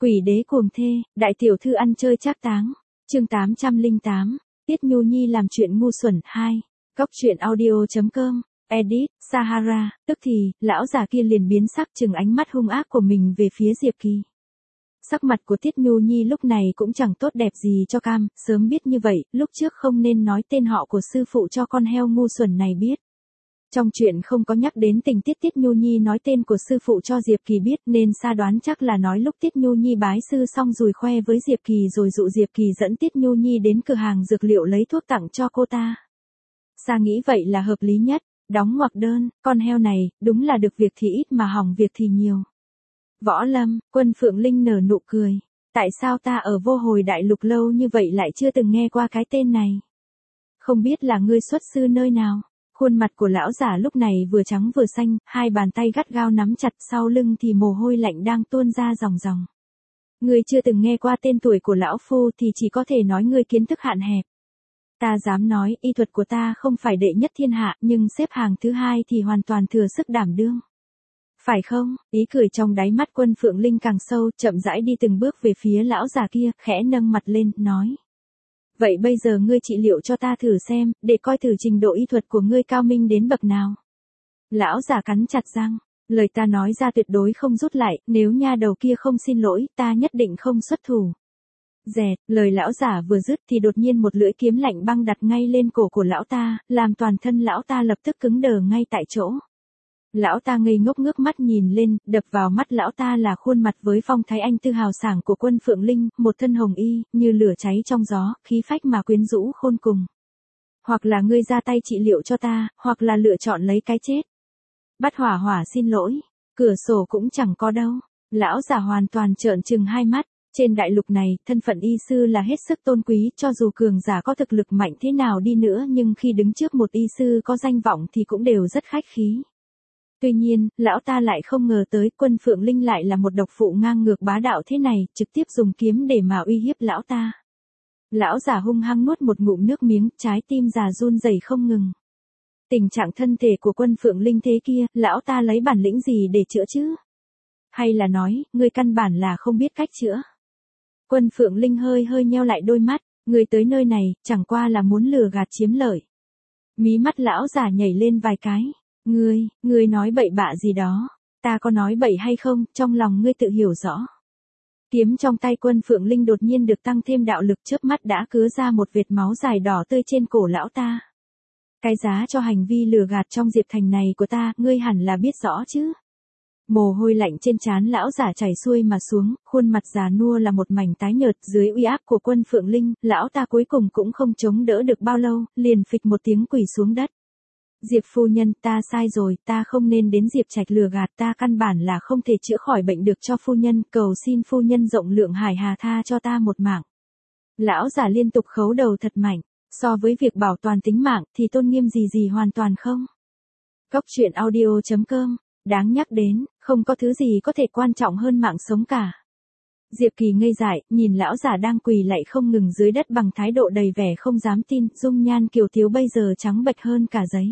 Quỷ đế cuồng thê, đại tiểu thư ăn chơi trác táng. Chương 808, Tiết Nhu Nhi làm chuyện ngu xuẩn 2. Cóc truyện audio.com. Edit, Sahara, tức thì, lão già kia liền biến sắc chừng ánh mắt hung ác của mình về phía Diệp Kỳ. Sắc mặt của Tiết Nhu Nhi lúc này cũng chẳng tốt đẹp gì cho cam, sớm biết như vậy, lúc trước không nên nói tên họ của sư phụ cho con heo ngu xuẩn này biết. Trong chuyện không có nhắc đến tình tiết Tiết Nhu Nhi nói tên của sư phụ cho Diệp Kỳ biết nên Sa đoán chắc là nói lúc Tiết Nhu Nhi bái sư xong rồi khoe với Diệp Kỳ rồi dụ Diệp Kỳ dẫn Tiết Nhu Nhi đến cửa hàng dược liệu lấy thuốc tặng cho cô ta. Sa nghĩ vậy là hợp lý nhất, đóng ngoặc đơn, con heo này, đúng là được việc thì ít mà hỏng việc thì nhiều. Võ Lâm, Quân Phượng Linh nở nụ cười. Tại sao ta ở Vô Hồi Đại Lục lâu như vậy lại chưa từng nghe qua cái tên này? Không biết là ngươi xuất sư nơi nào? Khuôn mặt của lão giả lúc này vừa trắng vừa xanh, hai bàn tay gắt gao nắm chặt sau lưng thì mồ hôi lạnh đang tuôn ra ròng ròng. Ngươi chưa từng nghe qua tên tuổi của lão phu thì chỉ có thể nói ngươi kiến thức hạn hẹp. Ta dám nói y thuật của ta không phải đệ nhất thiên hạ nhưng xếp hàng thứ hai thì hoàn toàn thừa sức đảm đương. Phải không? Ý cười trong đáy mắt Quân Phượng Linh càng sâu, chậm rãi đi từng bước về phía lão già kia, khẽ nâng mặt lên, nói. Vậy bây giờ ngươi trị liệu cho ta thử xem, để coi thử trình độ y thuật của ngươi cao minh đến bậc nào. Lão già cắn chặt răng, lời ta nói ra tuyệt đối không rút lại, nếu nha đầu kia không xin lỗi, ta nhất định không xuất thủ. Dẹt, lời lão giả vừa dứt thì đột nhiên một lưỡi kiếm lạnh băng đặt ngay lên cổ của lão ta, làm toàn thân lão ta lập tức cứng đờ ngay tại chỗ. Lão ta ngây ngốc ngước mắt nhìn lên, đập vào mắt lão ta là khuôn mặt với phong thái anh tư hào sảng của Quân Phượng Linh, một thân hồng y, như lửa cháy trong gió, khí phách mà quyến rũ khôn cùng. Hoặc là ngươi ra tay trị liệu cho ta, hoặc là lựa chọn lấy cái chết. Bắt hỏa hỏa xin lỗi, cửa sổ cũng chẳng có đâu. Lão già hoàn toàn trợn trừng hai mắt. Trên đại lục này, thân phận y sư là hết sức tôn quý, cho dù cường giả có thực lực mạnh thế nào đi nữa nhưng khi đứng trước một y sư có danh vọng thì cũng đều rất khách khí. Tuy nhiên, lão ta lại không ngờ tới Quân Phượng Linh lại là một độc phụ ngang ngược bá đạo thế này, trực tiếp dùng kiếm để mà uy hiếp lão ta. Lão già hung hăng nuốt một ngụm nước miếng, trái tim già run rẩy không ngừng. Tình trạng thân thể của Quân Phượng Linh thế kia, lão ta lấy bản lĩnh gì để chữa chứ? Hay là nói, ngươi căn bản là không biết cách chữa? Quân Phượng Linh hơi nheo lại đôi mắt, ngươi tới nơi này, chẳng qua là muốn lừa gạt chiếm lợi. Mí mắt lão già nhảy lên vài cái. Ngươi nói bậy bạ gì đó, ta có nói bậy hay không, trong lòng ngươi tự hiểu rõ. Kiếm trong tay Quân Phượng Linh đột nhiên được tăng thêm đạo lực, chớp mắt đã cứa ra một vệt máu dài đỏ tươi trên cổ lão ta. Cái giá cho hành vi lừa gạt trong Diệp Thành này của ta, ngươi hẳn là biết rõ chứ. Mồ hôi lạnh trên trán lão giả chảy xuôi mà xuống, khuôn mặt già nua là một mảnh tái nhợt, dưới uy áp của Quân Phượng Linh, lão ta cuối cùng cũng không chống đỡ được bao lâu, liền phịch một tiếng quỳ xuống đất. Diệp phu nhân, ta sai rồi, ta không nên đến Diệp Trạch lừa gạt, ta căn bản là không thể chữa khỏi bệnh được cho phu nhân, cầu xin phu nhân rộng lượng hải hà tha cho ta một mạng. Lão già liên tục khấu đầu thật mạnh, so với việc bảo toàn tính mạng thì tôn nghiêm gì hoàn toàn không. Cóc truyện audio.com, đáng nhắc đến, không có thứ gì có thể quan trọng hơn mạng sống cả. Diệp Kỳ ngây dại, nhìn lão già đang quỳ lạy không ngừng dưới đất bằng thái độ đầy vẻ không dám tin, dung nhan kiều thiếu bây giờ trắng bệch hơn cả giấy.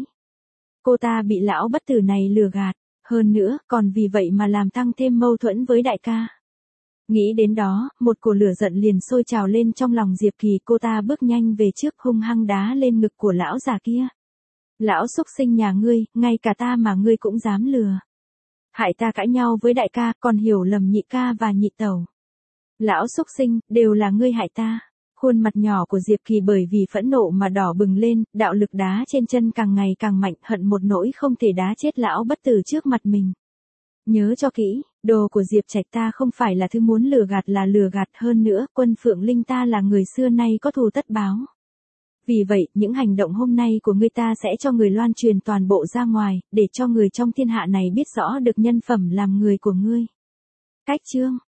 Cô ta bị lão bất tử này lừa gạt, hơn nữa, còn vì vậy mà làm tăng thêm mâu thuẫn với đại ca. Nghĩ đến đó, một cổ lửa giận liền sôi trào lên trong lòng Diệp Kỳ, cô ta bước nhanh về trước hung hăng đá lên ngực của lão già kia. Lão xúc sinh nhà ngươi, ngay cả ta mà ngươi cũng dám lừa. Hại ta cãi nhau với đại ca, còn hiểu lầm nhị ca và nhị tẩu. Lão xúc sinh, đều là ngươi hại ta. Khuôn mặt nhỏ của Diệp Kỳ bởi vì phẫn nộ mà đỏ bừng lên, đạo lực đá trên chân càng ngày càng mạnh, hận một nỗi không thể đá chết lão bất tử trước mặt mình. Nhớ cho kỹ, đồ của Diệp Trạch ta không phải là thứ muốn lừa gạt, là lừa gạt, hơn nữa, Quân Phượng Linh ta là người xưa nay có thù tất báo. Vì vậy, những hành động hôm nay của ngươi ta sẽ cho người loan truyền toàn bộ ra ngoài, để cho người trong thiên hạ này biết rõ được nhân phẩm làm người của ngươi. Cách chương